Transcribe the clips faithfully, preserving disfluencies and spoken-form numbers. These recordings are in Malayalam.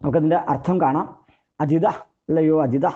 നമുക്കതിൻ്റെ അർത്ഥം കാണാം. അജിത അല്ലയോ അജിത,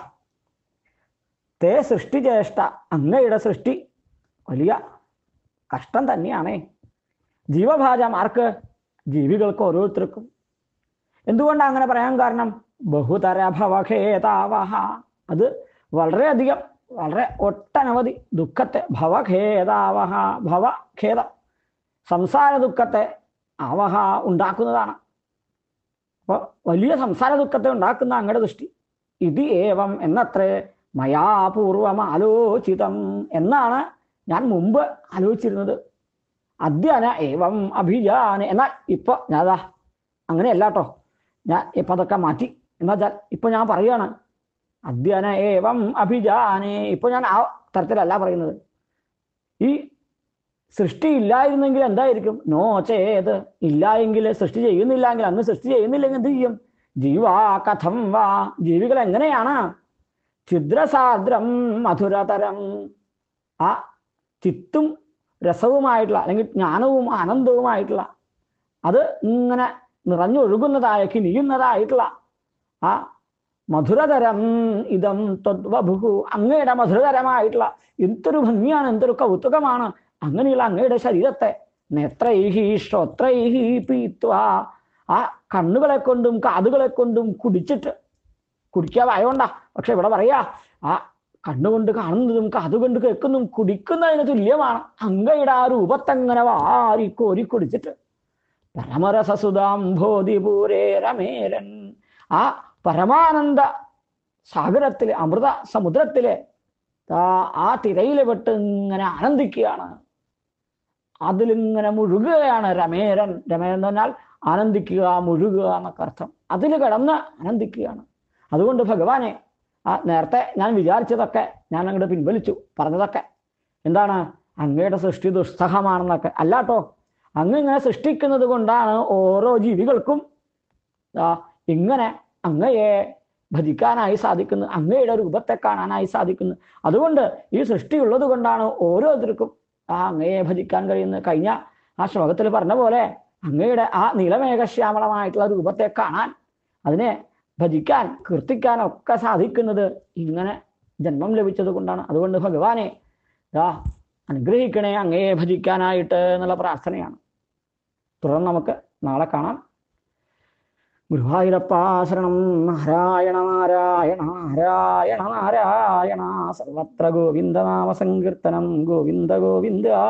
തേ സൃഷ്ടിചേഷ്ട, അങ്ങയുടെ സൃഷ്ടി വലിയ കഷ്ടം തന്നെയാണേ. ജീവഭാജം ആർക്ക്? ജീവികൾക്ക് ഓരോരുത്തർക്കും. എന്തുകൊണ്ടാണ് അങ്ങനെ പറയാൻ കാരണം? ബഹുതര ഭവഖേതാവഹ, അത് വളരെയധികം വളരെ ഒട്ടനവധി ദുഃഖത്തെ, ഭവഖേതാവഹ, ഭവഖേദം സംസാര ദുഃഖത്തെ ആവഹ ഉണ്ടാക്കുന്നതാണ്. അപ്പോൾ വലിയ സംസാര ദുഃഖത്തെ ഉണ്ടാക്കുന്ന അങ്ങയുടെ ദൃഷ്ടി. ഇത് ഏവം എന്നത്രേ മയാ പൂർവം ആലോചിതം എന്നാണ് ഞാൻ മുമ്പ് ആലോചിച്ചിരുന്നത്. അദ്യന ഏവം അഭിജാന, എന്നാൽ ഇപ്പൊ ഞാതാ അങ്ങനെയല്ല കേട്ടോ, ഞാൻ ഇപ്പൊ അതൊക്കെ മാറ്റി. എന്താ വെച്ചാൽ ഇപ്പൊ ഞാൻ പറയുകയാണ് അദ്യന ഏവം അഭിജാനെ, ഇപ്പൊ ഞാൻ ആ തരത്തിലല്ല പറയുന്നത്. ഈ സൃഷ്ടി ഇല്ലായിരുന്നെങ്കിൽ എന്തായിരിക്കും? നോ ചേത്, ഇല്ല എങ്കിൽ, സൃഷ്ടി ചെയ്യുന്നില്ലെങ്കിൽ, അങ്ങ് സൃഷ്ടി ചെയ്യുന്നില്ലെങ്കിൽ എന്ത് ചെയ്യും? ജീവാ കഥം വാ, ജീവികൾ എങ്ങനെയാണ്? ഛിദ്രസാദ്രം മധുരതരം, ആ ചിത്തും രസവുമായിട്ടുള്ള അല്ലെങ്കിൽ ജ്ഞാനവും ആനന്ദവുമായിട്ടുള്ള അത് ഇങ്ങനെ നിറഞ്ഞൊഴുകുന്നതായ കിനിയുന്നതായിട്ടുള്ള ആ മധുരതരം ഇതം ത്വദ്വഭുഃ, അങ്ങയുടെ മധുരതരമായിട്ടുള്ള എന്തൊരു ഭംഗിയാണ്, എന്തൊരു കൗതുകമാണ് അങ്ങനെയുള്ള അങ്ങയുടെ ശരീരത്തെ നേത്രൈഹി ശ്രോത്രൈഹി പീത്വാ, ആ കണ്ണുകളെ കൊണ്ടും കാതുകളെ കൊണ്ടും കുടിച്ചിട്ട്, കുടിക്കാതായോണ്ടാ, പക്ഷെ ഇവിടെ പറയാ ആ കണ്ണുകൊണ്ട് കാണുന്നതും കാതുകൊണ്ട് കേൾക്കുന്നതും കുടിക്കുന്നതിന് തുല്യമാണ്. അങ്ങയുടെ ആ രൂപത്തെങ്ങനെ വാരി കോരി കുടിച്ചിട്ട് പരമരസസുധാംഭോധിപൂരേ രമേരൻ, ആ പരമാനന്ദ സാഗരത്തിലെ അമൃത സമുദ്രത്തിലെ ആ തിരയിലെ വിട്ട് ഇങ്ങനെ ആനന്ദിക്കുകയാണ്, അതിലിങ്ങനെ മുഴുകുകയാണ്. രമേരൻ, രമേരൻ എന്ന് പറഞ്ഞാൽ ആനന്ദിക്കുക, മുഴുകുക എന്നൊക്കെ അർത്ഥം. അതിൽ കിടന്ന് ആനന്ദിക്കുകയാണ്. അതുകൊണ്ട് ഭഗവാനെ, ആ നേരത്തെ ഞാൻ വിചാരിച്ചതൊക്കെ ഞാൻ അങ്ങോട്ട് പിൻവലിച്ചു. പറഞ്ഞതൊക്കെ എന്താണ്? അങ്ങയുടെ സൃഷ്ടി ദുസ്സഹമാണെന്നൊക്കെ അല്ലാട്ടോ, അങ്ങ് ഇങ്ങനെ സൃഷ്ടിക്കുന്നത് കൊണ്ടാണ് ഓരോ ജീവികൾക്കും ഇങ്ങനെ അങ്ങയെ ഭജിക്കാനായി സാധിക്കുന്നു, അങ്ങയുടെ രൂപത്തെ കാണാനായി സാധിക്കുന്നു. അതുകൊണ്ട് ഈ സൃഷ്ടി ഉള്ളത് കൊണ്ടാണ് ഓരോരുത്തർക്കും ആ അങ്ങയെ ഭജിക്കാൻ കഴിയുന്നത്. കഴിഞ്ഞ ആ ശ്ലോകത്തിൽ പറഞ്ഞ പോലെ അങ്ങയുടെ ആ നീലമേഘശ്യാമളമായിട്ടുള്ള രൂപത്തെ കാണാൻ, അതിനെ ഭജിക്കാൻ, കീർത്തിക്കാൻ ഒക്കെ സാധിക്കുന്നത് ഇങ്ങനെ ജന്മം ലഭിച്ചത് കൊണ്ടാണ്. അതുകൊണ്ട് ഭഗവാനെ ദാ അനുഗ്രഹിക്കണേ അങ്ങയെ ഭജിക്കാനായിട്ട് എന്നുള്ള പ്രാർത്ഥനയാണ്. തുടർന്ന് നമുക്ക് നാളെ കാണാം. ഗുരുവായൂരപ്പ ശരണം. നാരായണ നാരായണ നാരായണ നാരായണ. സർവത്ര ഗോവിന്ദനാമ സങ്കീർത്തനം. ഗോവിന്ദ ഗോവിന്ദ.